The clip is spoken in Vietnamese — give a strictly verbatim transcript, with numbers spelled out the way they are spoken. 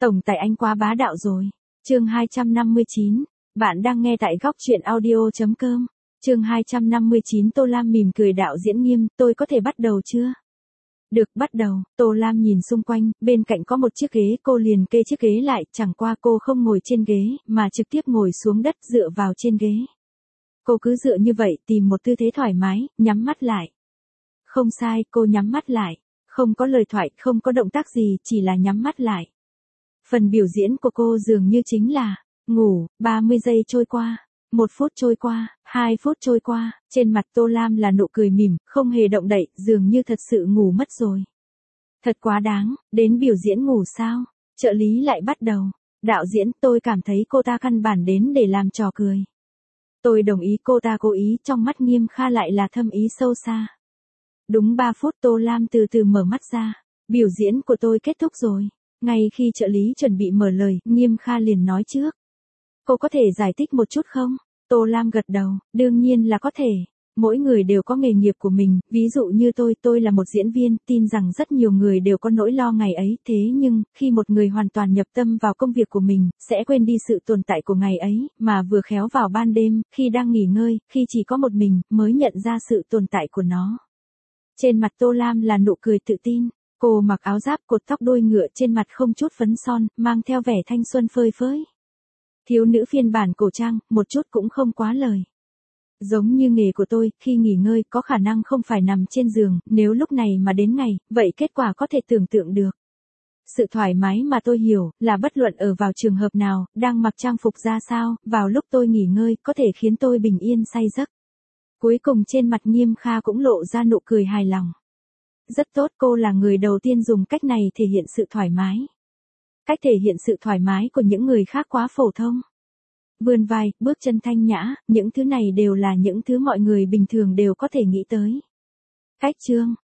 Tổng tài anh quá bá đạo rồi. Chương hai trăm năm mươi chín. Bạn đang nghe tại góc truyện audio chấm com. Chương hai trăm năm mươi chín. Tô Lam mỉm cười đạo diễn Nghiêm, tôi có thể bắt đầu chưa? Được, bắt đầu. Tô Lam nhìn xung quanh, bên cạnh có một chiếc ghế, cô liền kê chiếc ghế lại, chẳng qua cô không ngồi trên ghế, mà trực tiếp ngồi xuống đất dựa vào trên ghế. Cô cứ dựa như vậy, tìm một tư thế thoải mái, nhắm mắt lại. Không sai, cô nhắm mắt lại. Không có lời thoại, không có động tác gì, chỉ là nhắm mắt lại. Phần biểu diễn của cô dường như chính là ngủ. Ba mươi giây trôi qua, một phút trôi qua, hai phút trôi qua, trên mặt Tô Lam là nụ cười mỉm, không hề động đậy, dường như thật sự ngủ mất rồi. Thật quá đáng, đến biểu diễn ngủ sao? Trợ lý lại bắt đầu. Đạo diễn, tôi cảm thấy cô ta căn bản đến để làm trò cười. Tôi đồng ý, cô ta cố ý, trong mắt Nghiêm Kha lại là thâm ý sâu xa. Đúng ba phút Tô Lam từ từ mở mắt ra. Biểu diễn của tôi kết thúc rồi. Ngay khi trợ lý chuẩn bị mở lời, Nghiêm Kha liền nói trước. Cô có thể giải thích một chút không? Tô Lam gật đầu, đương nhiên là có thể. Mỗi người đều có nghề nghiệp của mình, ví dụ như tôi, tôi là một diễn viên, tin rằng rất nhiều người đều có nỗi lo ngày ấy, thế nhưng, khi một người hoàn toàn nhập tâm vào công việc của mình, sẽ quên đi sự tồn tại của ngày ấy, mà vừa khéo vào ban đêm, khi đang nghỉ ngơi, khi chỉ có một mình, mới nhận ra sự tồn tại của nó. Trên mặt Tô Lam là nụ cười tự tin. Cô mặc áo giáp cột tóc đuôi ngựa, trên mặt không chút phấn son, mang theo vẻ thanh xuân phơi phới. Thiếu nữ phiên bản cổ trang, một chút cũng không quá lời. Giống như nghề của tôi, khi nghỉ ngơi có khả năng không phải nằm trên giường, nếu lúc này mà đến ngày, vậy kết quả có thể tưởng tượng được. Sự thoải mái mà tôi hiểu, là bất luận ở vào trường hợp nào, đang mặc trang phục ra sao, vào lúc tôi nghỉ ngơi, có thể khiến tôi bình yên say giấc. Cuối cùng trên mặt Nghiêm Kha cũng lộ ra nụ cười hài lòng. Rất tốt, cô là người đầu tiên dùng cách này thể hiện sự thoải mái. Cách thể hiện sự thoải mái của những người khác quá phổ thông. Vươn vai, bước chân thanh nhã, những thứ này đều là những thứ mọi người bình thường đều có thể nghĩ tới. Cách chương,